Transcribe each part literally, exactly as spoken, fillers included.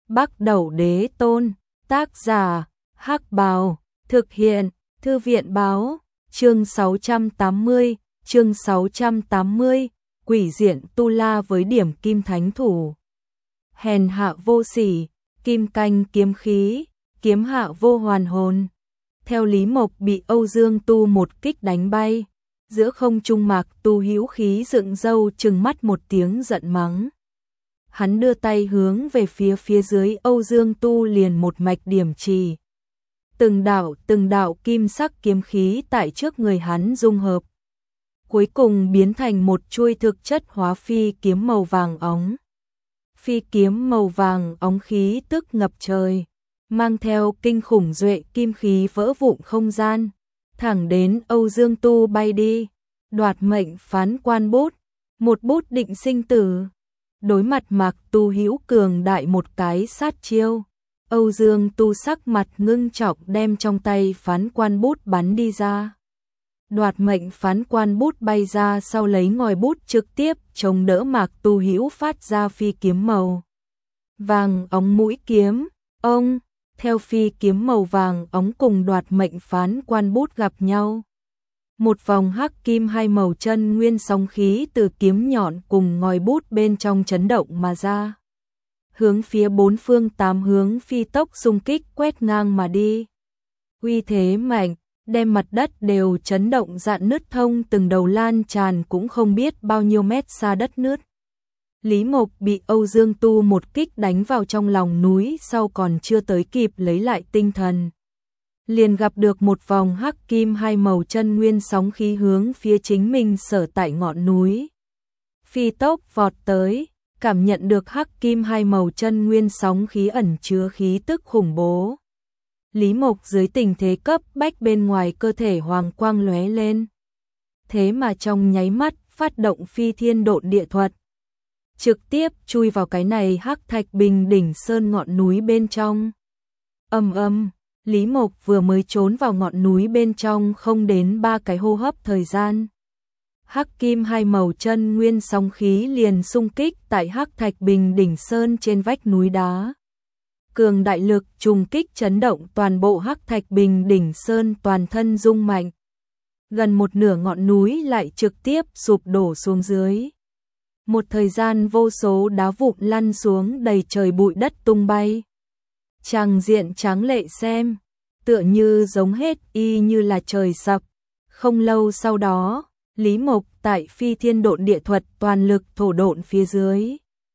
Bắc Đẩu Đế Tôn, tác giả, Hắc Bào, thực hiện, Thư viện Báo, chương sáu trăm tám mươi, chương sáu trăm tám mươi, quỷ diện tu la với điểm kim thánh thủ. Hèn hạ vô sỉ, kim canh kiếm khí, kiếm hạ vô hoàn hồn. Theo Lý Mộc bị Âu Dương Tu một kích đánh bay, giữa không trung Mạc Tu hữu khí dựng râu trừng mắt một tiếng giận mắng. Hắn đưa tay hướng về phía phía dưới Âu Dương Tu liền một mạch điểm trì. Từng đạo từng đạo kim sắc kiếm khí tại trước người hắn dung hợp, cuối cùng biến thành một chuôi thực chất hóa phi kiếm màu vàng óng. Phi kiếm màu vàng óng khí tức ngập trời, mang theo kinh khủng duệ kim khí vỡ vụn không gian, thẳng đến Âu Dương Tu bay đi, đoạt mệnh phán quan bút, một bút định sinh tử. Đối mặt Mạc Tu hữu cường đại một cái sát chiêu, Âu Dương Tu sắc mặt ngưng trọng đem trong tay phán quan bút bắn đi ra. Đoạt mệnh phán quan bút bay ra sau lấy ngòi bút trực tiếp chống đỡ Mạc Tu hữu phát ra phi kiếm màu vàng óng mũi kiếm. Ông, theo phi kiếm màu vàng óng cùng đoạt mệnh phán quan bút gặp nhau, một vòng hắc kim hai màu chân nguyên sóng khí từ kiếm nhọn cùng ngòi bút bên trong chấn động mà ra, hướng phía bốn phương tám hướng phi tốc xung kích quét ngang mà đi. Uy thế mạnh, đem mặt đất đều chấn động rạn nứt thông từng đầu lan tràn cũng không biết bao nhiêu mét xa đất nứt. Lý Mộc bị Âu Dương Tu một kích đánh vào trong lòng núi sau còn chưa tới kịp lấy lại tinh thần, liền gặp được một vòng hắc kim hai màu chân nguyên sóng khí hướng phía chính mình sở tại ngọn núi. Phi tốc vọt tới, cảm nhận được hắc kim hai màu chân nguyên sóng khí ẩn chứa khí tức khủng bố. Lý Mộc dưới tình thế cấp bách bên ngoài cơ thể hoàng quang lóe lên. Thế mà trong nháy mắt phát động phi thiên độn địa thuật, trực tiếp chui vào cái này hắc thạch bình đỉnh sơn ngọn núi bên trong. Ầm ầm, Lý Mộc vừa mới trốn vào ngọn núi bên trong không đến ba cái hô hấp thời gian, hắc kim hai màu chân nguyên sóng khí liền xung kích tại hắc thạch bình đỉnh sơn trên vách núi đá. Cường đại lực trùng kích chấn động toàn bộ hắc thạch bình đỉnh sơn, toàn thân rung mạnh. Gần một nửa ngọn núi lại trực tiếp sụp đổ xuống dưới. Một thời gian vô số đá vụn lăn xuống đầy trời, bụi đất tung bay. Tràng diện tráng lệ xem, tựa như giống hết y như là trời sập. Không lâu sau đó, Lý Mộc tại phi thiên độn địa thuật toàn lực thổ độn phía dưới,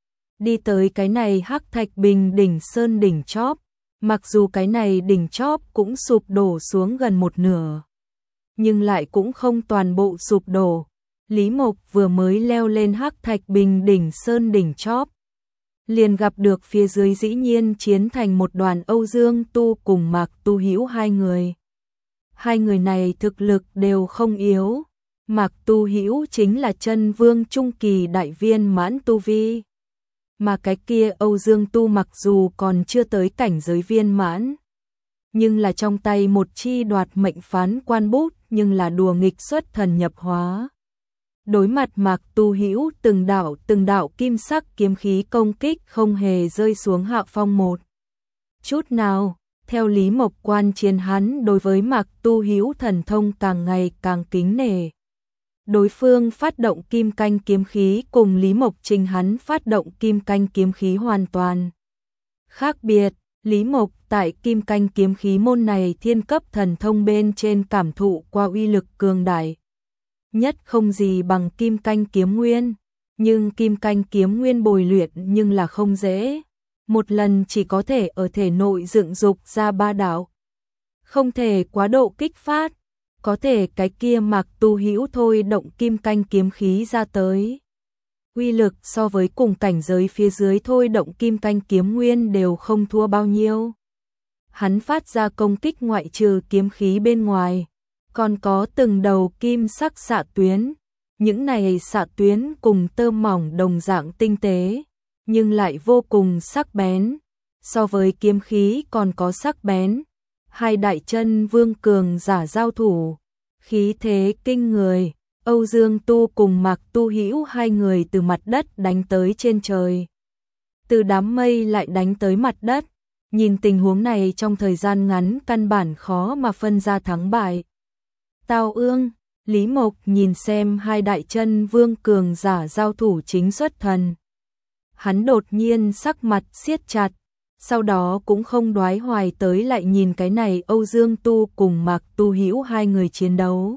đi tới cái này hắc thạch bình đỉnh sơn đỉnh chóp. Mặc dù cái này đỉnh chóp cũng sụp đổ xuống gần một nửa, nhưng lại cũng không toàn bộ sụp đổ. Lý Mộc vừa mới leo lên hắc thạch bình đỉnh sơn đỉnh chóp, liền gặp được phía dưới dĩ nhiên chiến thành một đoàn Âu Dương Tu cùng Mạc Tu hữu hai người. Hai người này thực lực đều không yếu. Mạc Tu hữu chính là chân vương trung kỳ đại viên mãn tu vi, mà cái kia Âu Dương Tu mặc dù còn chưa tới cảnh giới viên mãn, nhưng là trong tay một chi đoạt mệnh phán quan bút nhưng là đùa nghịch xuất thần nhập hóa. Đối mặt Mạc Tu hữu từng đạo từng đạo kim sắc kiếm khí công kích không hề rơi xuống hạ phong một chút nào. Theo Lý Mộc quan chiến, hắn đối với Mạc Tu hữu thần thông càng ngày càng kính nể. Đối phương phát động kim canh kiếm khí cùng Lý Mộc trình hắn phát động kim canh kiếm khí hoàn toàn khác biệt. Lý Mộc tại kim canh kiếm khí môn này thiên cấp thần thông bên trên cảm thụ qua uy lực cường đại nhất không gì bằng kim canh kiếm nguyên, nhưng kim canh kiếm nguyên bồi luyện nhưng là không dễ. Một lần chỉ có thể ở thể nội dựng dục ra ba đạo, không thể quá độ kích phát. Có thể cái kia Mạc Tu hữu thôi động kim canh kiếm khí ra tới, uy lực so với cùng cảnh giới phía dưới thôi động kim canh kiếm nguyên đều không thua bao nhiêu. Hắn phát ra công kích ngoại trừ kiếm khí bên ngoài, còn có từng đầu kim sắc xạ tuyến. Những này xạ tuyến cùng tơ mỏng đồng dạng tinh tế, nhưng lại vô cùng sắc bén, so với kiếm khí còn có sắc bén. Hai đại chân vương cường giả giao thủ, khí thế kinh người. Âu Dương Tu cùng Mạc Tu hữu hai người từ mặt đất đánh tới trên trời. từ đám mây lại đánh tới mặt đất. Nhìn tình huống này trong thời gian ngắn căn bản khó mà phân ra thắng bại. Tào Ương, Lý Mộc nhìn xem hai đại chân vương cường giả giao thủ chính xuất thần. Hắn đột nhiên sắc mặt siết chặt, sau đó cũng không đoái hoài tới lại nhìn cái này Âu Dương Tu cùng Mạc Tu Hữu hai người chiến đấu.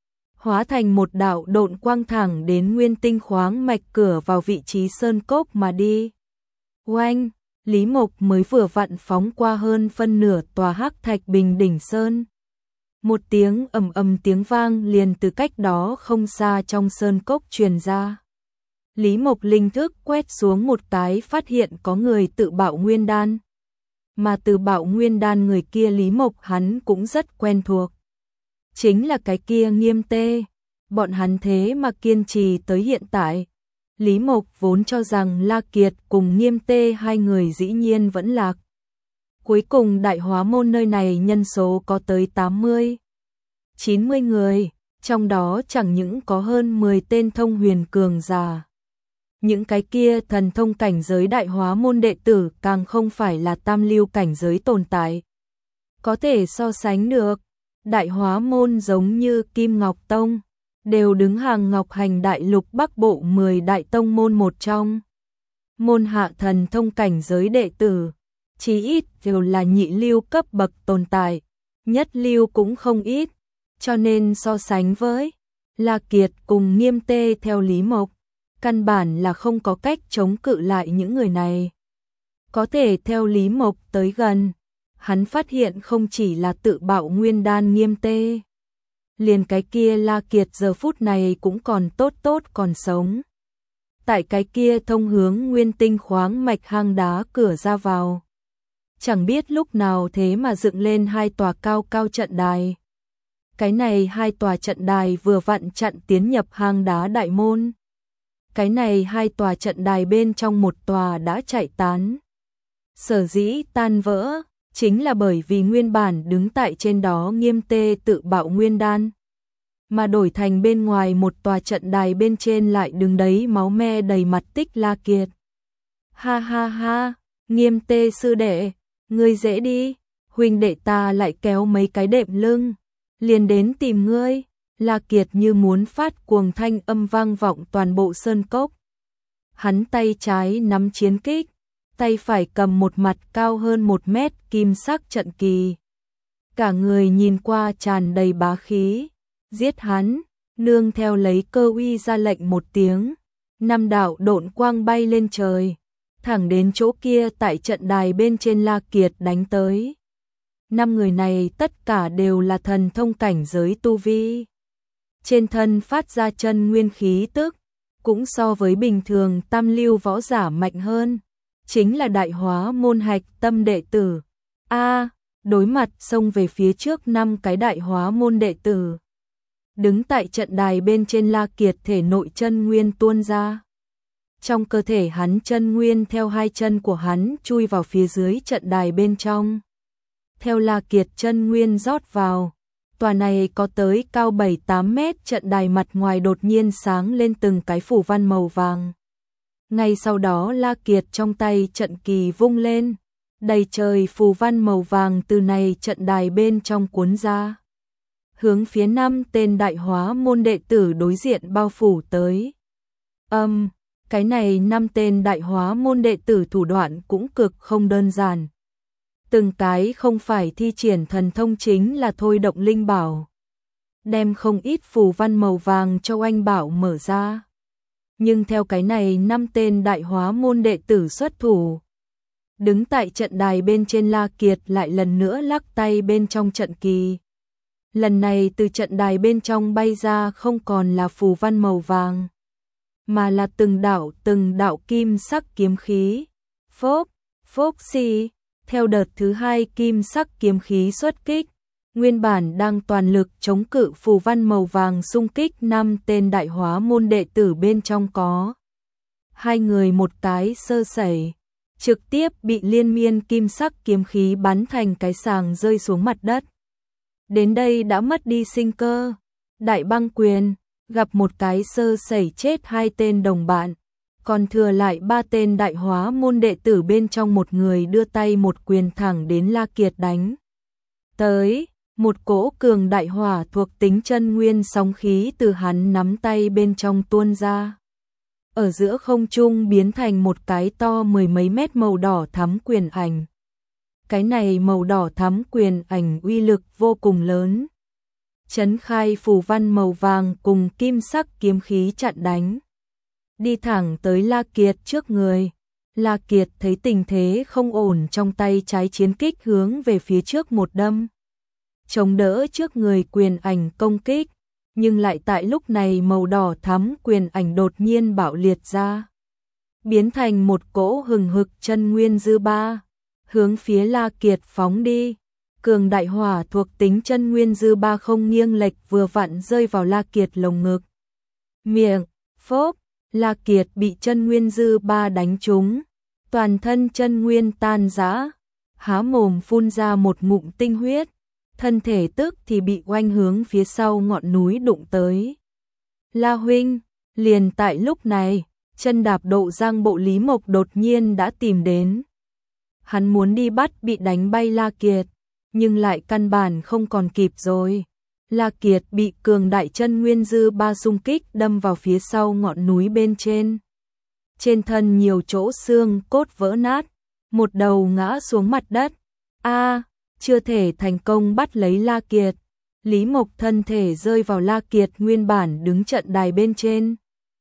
Hóa thành một đạo độn quang thẳng đến nguyên tinh khoáng mạch cửa vào vị trí sơn cốc mà đi. Oanh, Lý Mộc mới vừa vặn phóng qua hơn phân nửa tòa hắc thạch bình đỉnh sơn. Một tiếng ầm ầm tiếng vang liền từ cách đó không xa trong sơn cốc truyền ra. Lý Mộc linh thức quét xuống một cái phát hiện có người tự bạo nguyên đan. Mà từ bạo nguyên đan người kia Lý Mộc hắn cũng rất quen thuộc. Chính là cái kia Nghiêm Tê. Bọn hắn thế mà kiên trì tới hiện tại. Lý Mộc vốn cho rằng La Kiệt cùng Nghiêm Tê hai người dĩ nhiên vẫn lạc. Cuối cùng đại hóa môn nơi này nhân số có tới tám mươi, chín mươi người, trong đó chẳng những có hơn mười tên thông huyền cường giả. Những cái kia thần thông cảnh giới đại hóa môn đệ tử càng không phải là tam lưu cảnh giới tồn tại. Có thể so sánh được, đại hóa môn giống như Kim Ngọc Tông, đều đứng hàng Ngọc Hành Đại Lục Bắc Bộ mười đại tông môn một trong. Môn hạ thần thông cảnh giới đệ tử, chí ít đều là nhị lưu cấp bậc tồn tại, nhất lưu cũng không ít, cho nên so sánh với La Kiệt cùng Nghiêm Tê theo Lý Mộc, căn bản là không có cách chống cự lại những người này. Có thể theo Lý Mộc tới gần, hắn phát hiện không chỉ là tự bạo nguyên đan Nghiêm Tê, liền cái kia La Kiệt giờ phút này cũng còn tốt tốt còn sống. Tại cái kia thông hướng nguyên tinh khoáng mạch hang đá cửa ra vào, chẳng biết lúc nào thế mà dựng lên hai tòa cao cao trận đài. Cái này hai tòa trận đài vừa vặn chặn tiến nhập hang đá đại môn. Cái này hai tòa trận đài bên trong một tòa đã chạy tán. Sở dĩ tan vỡ, chính là bởi vì nguyên bản đứng tại trên đó Nghiêm Tê tự bạo nguyên đan. Mà đổi thành bên ngoài một tòa trận đài bên trên lại đứng đấy máu me đầy mặt Tích La Kiệt. Ha ha ha, Nghiêm Tê sư đệ, ngươi dễ đi, huynh đệ ta lại kéo mấy cái đệm lưng, liền đến tìm ngươi. La Kiệt như muốn phát cuồng thanh âm vang vọng toàn bộ sơn cốc. Hắn tay trái nắm chiến kích, tay phải cầm một mặt cao hơn một mét kim sắc trận kỳ. Cả người nhìn qua tràn đầy bá khí. Giết hắn, nương theo lấy cơ uy ra lệnh một tiếng. Năm đạo độn quang bay lên trời, thẳng đến chỗ kia tại trận đài bên trên La Kiệt đánh tới. Năm người này tất cả đều là thần thông cảnh giới tu vi. Trên thân phát ra chân nguyên khí tức, cũng so với bình thường tam lưu võ giả mạnh hơn. Chính là đại hóa môn hạch tâm đệ tử. A, đối mặt xông về phía trước năm cái đại hóa môn đệ tử. Đứng tại trận đài bên trên La Kiệt thể nội chân nguyên tuôn ra. Trong cơ thể hắn chân nguyên theo hai chân của hắn chui vào phía dưới trận đài bên trong. Theo La Kiệt chân nguyên rót vào, tòa này có tới cao bảy tám mét trận đài mặt ngoài đột nhiên sáng lên từng cái phù văn màu vàng. Ngay sau đó La Kiệt trong tay trận kỳ vung lên, đầy trời phù văn màu vàng từ này trận đài bên trong cuốn ra. Hướng phía năm tên đại hóa môn đệ tử đối diện bao phủ tới. Âm, um, cái này năm tên đại hóa môn đệ tử thủ đoạn cũng cực không đơn giản. Từng cái không phải thi triển thần thông chính là thôi động linh bảo. Đem không ít phù văn màu vàng cho oanh bảo mở ra. Nhưng theo cái này năm tên đại hóa môn đệ tử xuất thủ. Đứng tại trận đài bên trên La Kiệt lại lần nữa lắc tay bên trong trận kỳ. Lần này từ trận đài bên trong bay ra không còn là phù văn màu vàng, mà là từng đạo từng đạo kim sắc kiếm khí. Phốc, phốc xì, theo đợt thứ hai kim sắc kiếm khí xuất kích, nguyên bản đang toàn lực chống cự phù văn màu vàng xung kích năm tên đại hóa môn đệ tử bên trong có. Hai người một cái sơ sẩy, trực tiếp bị liên miên kim sắc kiếm khí bắn thành cái sàng rơi xuống mặt đất. Đến đây đã mất đi sinh cơ. Đại băng quyền, gặp một cái sơ sẩy chết hai tên đồng bạn. còn thừa lại ba tên đại hóa môn đệ tử bên trong, một người đưa tay một quyền thẳng đến La Kiệt đánh tới, một cỗ cường đại hỏa thuộc tính chân nguyên sóng khí từ hắn nắm tay bên trong tuôn ra. Ở giữa không trung biến thành một cái to mười mấy mét màu đỏ thắm quyền ảnh. Cái này màu đỏ thắm quyền ảnh uy lực vô cùng lớn. Chấn khai phù văn màu vàng cùng kim sắc kiếm khí chặn đánh. Đi thẳng tới La Kiệt trước người. La Kiệt thấy tình thế không ổn, trong tay trái chiến kích hướng về phía trước một đâm. Chống đỡ trước người quyền ảnh công kích. Nhưng lại tại lúc này màu đỏ thắm quyền ảnh đột nhiên bạo liệt ra. Biến thành một cỗ hừng hực chân nguyên dư ba. Hướng phía La Kiệt phóng đi. Cường đại hỏa thuộc tính chân nguyên dư ba không nghiêng lệch vừa vặn rơi vào La Kiệt lồng ngực. Miệng, phốp, La Kiệt bị chân nguyên dư ba đánh trúng. Toàn thân chân nguyên tan rã. Há mồm phun ra một ngụm tinh huyết. Thân thể tức thì bị oanh hướng phía sau ngọn núi đụng tới. La huynh, liền tại lúc này, chân đạp độ giang bộ Lý Mộc đột nhiên đã tìm đến. Hắn muốn đi bắt bị đánh bay La Kiệt, nhưng lại căn bản không còn kịp rồi. La Kiệt bị cường đại chân nguyên dư ba xung kích đâm vào phía sau ngọn núi bên trên. Trên thân nhiều chỗ xương cốt vỡ nát, một đầu ngã xuống mặt đất. A, chưa thể thành công bắt lấy La Kiệt. Lý Mộc thân thể rơi vào La Kiệt nguyên bản đứng trận đài bên trên.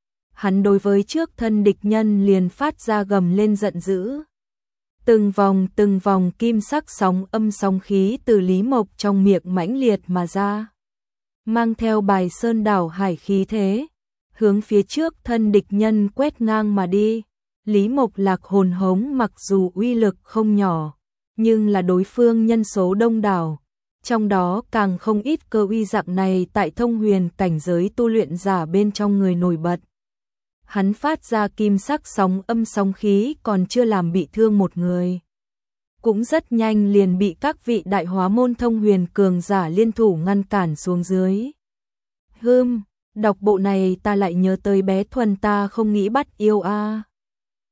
Hắn đối với trước thân địch nhân liền phát ra gầm lên giận dữ. Từng vòng từng vòng kim sắc sóng âm sóng khí từ Lý Mộc trong miệng mãnh liệt mà ra. Mang theo bài sơn đảo hải khí thế, hướng phía trước thân địch nhân quét ngang mà đi. Lý Mộc lạc hồn hống mặc dù uy lực không nhỏ, nhưng là đối phương nhân số đông đảo. Trong đó càng không ít cơ uy dạng này tại thông huyền cảnh giới tu luyện giả bên trong người nổi bật. Hắn phát ra kim sắc sóng âm sóng khí còn chưa làm bị thương một người. Cũng rất nhanh liền bị các vị đại hóa môn thông huyền cường giả liên thủ ngăn cản xuống dưới. Hừm, đọc bộ này ta lại nhớ tới bé Thuần ta không nghĩ bắt yêu a.